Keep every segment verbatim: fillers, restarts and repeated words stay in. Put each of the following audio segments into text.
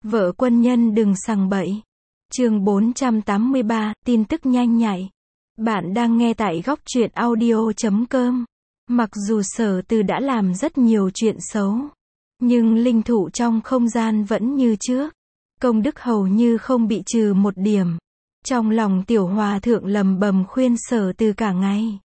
Vợ quân nhân đừng sằng bậy. Chương bốn trăm tám mươi ba, tin tức nhanh nhạy. Bạn đang nghe tại góc truyện audio chấm com. Mặc dù Sở Từ đã làm rất nhiều chuyện xấu, nhưng linh thủ trong không gian vẫn như trước. Công đức hầu như không bị trừ một điểm. Trong lòng tiểu hòa thượng lầm bầm khuyên Sở Từ cả ngày.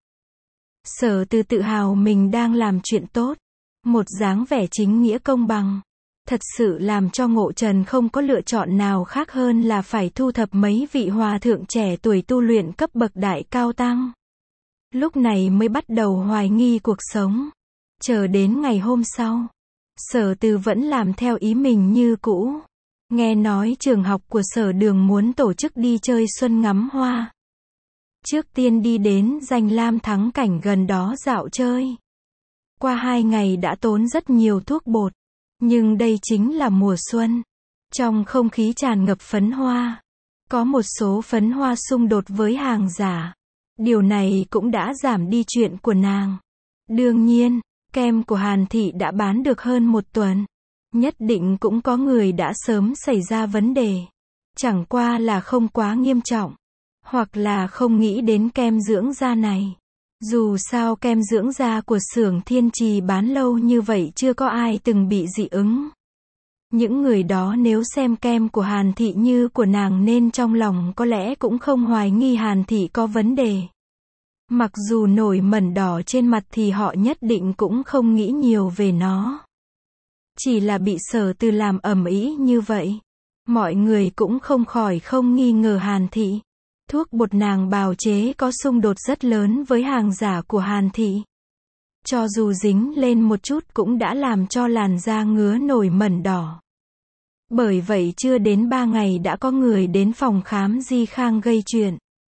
Sở Từ tự hào mình đang làm chuyện tốt. Một dáng vẻ chính nghĩa công bằng. Thật sự làm cho Ngộ Trần không có lựa chọn nào khác hơn là phải thu thập mấy vị hòa thượng trẻ tuổi tu luyện cấp bậc đại cao tăng. Lúc này mới bắt đầu hoài nghi cuộc sống. Chờ đến ngày hôm sau, Sở Từ vẫn làm theo ý mình như cũ. Nghe nói trường học của Sở Đường muốn tổ chức đi chơi xuân ngắm hoa. Trước tiên đi đến danh lam thắng cảnh gần đó dạo chơi. Qua hai ngày đã tốn rất nhiều thuốc bột. Nhưng đây chính là mùa xuân. Trong không khí tràn ngập phấn hoa. Có một số phấn hoa xung đột với hàng giả. Điều này cũng đã giảm đi chuyện của nàng. Đương nhiên, kem của Hàn Thị đã bán được hơn một tuần. Nhất định cũng có người đã sớm xảy ra vấn đề. Chẳng qua là không quá nghiêm trọng. Hoặc là không nghĩ đến kem dưỡng da này. Dù sao kem dưỡng da của xưởng Thiên Trì bán lâu như vậy chưa có ai từng bị dị ứng. Những người đó nếu xem kem của Hàn Thị như của nàng nên trong lòng có lẽ cũng không hoài nghi Hàn Thị có vấn đề. Mặc dù nổi mẩn đỏ trên mặt thì họ nhất định cũng không nghĩ nhiều về nó. Chỉ là bị Sở Từ làm ầm ĩ như vậy. Mọi người cũng không khỏi không nghi ngờ Hàn Thị. Thuốc bột nàng bào chế có xung đột rất lớn với hàng giả của Hàn Thị. Cho dù dính lên một chút cũng đã làm cho làn da ngứa nổi mẩn đỏ. Bởi vậy chưa đến ba ngày đã có người đến phòng khám Di Khang gây chuyện.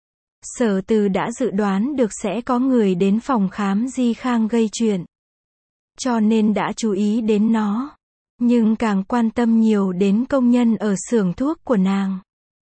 Sở Từ đã dự đoán được sẽ có người đến phòng khám Di Khang gây chuyện. Cho nên đã chú ý đến nó. Nhưng càng quan tâm nhiều đến công nhân ở xưởng thuốc của nàng.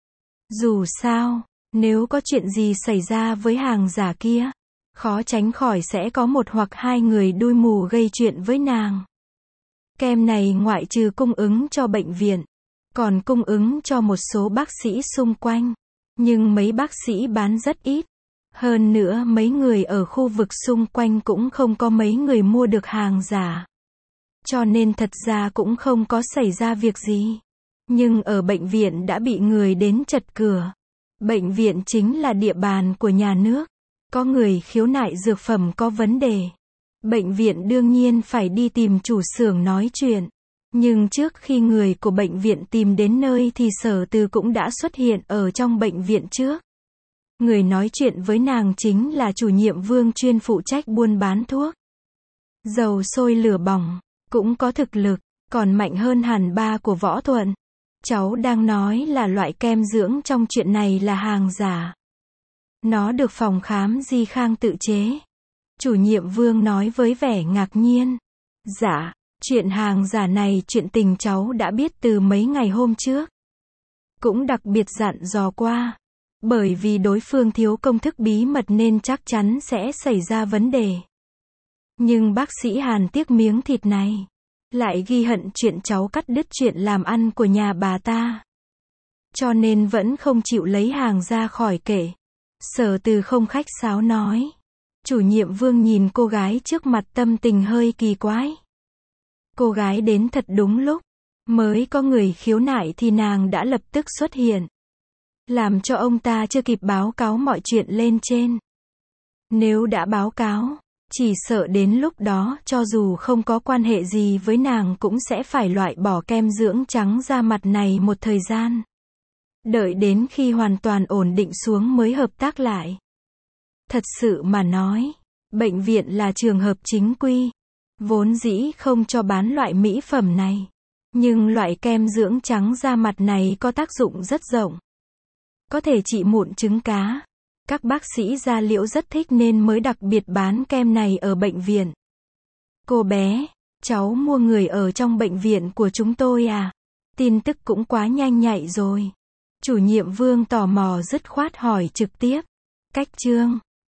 Dù sao, nếu có chuyện gì xảy ra với hàng giả kia, khó tránh khỏi sẽ có một hoặc hai người đuôi mù gây chuyện với nàng. Kem này ngoại trừ cung ứng cho bệnh viện, còn cung ứng cho một số bác sĩ xung quanh. Nhưng mấy bác sĩ bán rất ít. Hơn nữa mấy người ở khu vực xung quanh cũng không có mấy người mua được hàng giả. Cho nên thật ra cũng không có xảy ra việc gì. Nhưng ở bệnh viện đã bị người đến chật cửa. Bệnh viện chính là địa bàn của nhà nước. Có người khiếu nại dược phẩm có vấn đề. Bệnh viện đương nhiên phải đi tìm chủ xưởng nói chuyện. Nhưng trước khi người của bệnh viện tìm đến nơi thì Sở Từ cũng đã xuất hiện ở trong bệnh viện trước. Người nói chuyện với nàng chính là chủ nhiệm Vương chuyên phụ trách buôn bán thuốc. Dầu sôi lửa bỏng, cũng có thực lực, còn mạnh hơn hẳn ba của Võ Thuận. Cháu đang nói là loại kem dưỡng trong chuyện này là hàng giả. Nó được phòng khám Di Khang tự chế. Chủ nhiệm Vương nói với vẻ ngạc nhiên. Dạ, chuyện hàng giả này chuyện tình cháu đã biết từ mấy ngày hôm trước. Cũng đặc biệt dặn dò qua. Bởi vì đối phương thiếu công thức bí mật nên chắc chắn sẽ xảy ra vấn đề. Nhưng bác sĩ Hàn tiếc miếng thịt này. Lại ghi hận chuyện cháu cắt đứt chuyện làm ăn của nhà bà ta. Cho nên vẫn không chịu lấy hàng ra khỏi kệ. Sở Từ không khách sáo nói. Chủ nhiệm Vương nhìn cô gái trước mặt tâm tình hơi kỳ quái. Cô gái đến thật đúng lúc. Mới có người khiếu nại thì nàng đã lập tức xuất hiện. Làm cho ông ta chưa kịp báo cáo mọi chuyện lên trên. Nếu đã báo cáo, chỉ sợ đến lúc đó cho dù không có quan hệ gì với nàng cũng sẽ phải loại bỏ kem dưỡng trắng da mặt này một thời gian. Đợi đến khi hoàn toàn ổn định xuống mới hợp tác lại. Thật sự mà nói, bệnh viện là trường hợp chính quy. Vốn dĩ không cho bán loại mỹ phẩm này. Nhưng loại kem dưỡng trắng da mặt này có tác dụng rất rộng. Có thể trị mụn trứng cá. Các bác sĩ da liễu rất thích nên mới đặc biệt bán kem này ở bệnh viện. Cô bé, cháu mua người ở trong bệnh viện của chúng tôi à? Tin tức cũng quá nhanh nhạy rồi. Chủ nhiệm Vương tò mò dứt khoát hỏi trực tiếp. Cách chương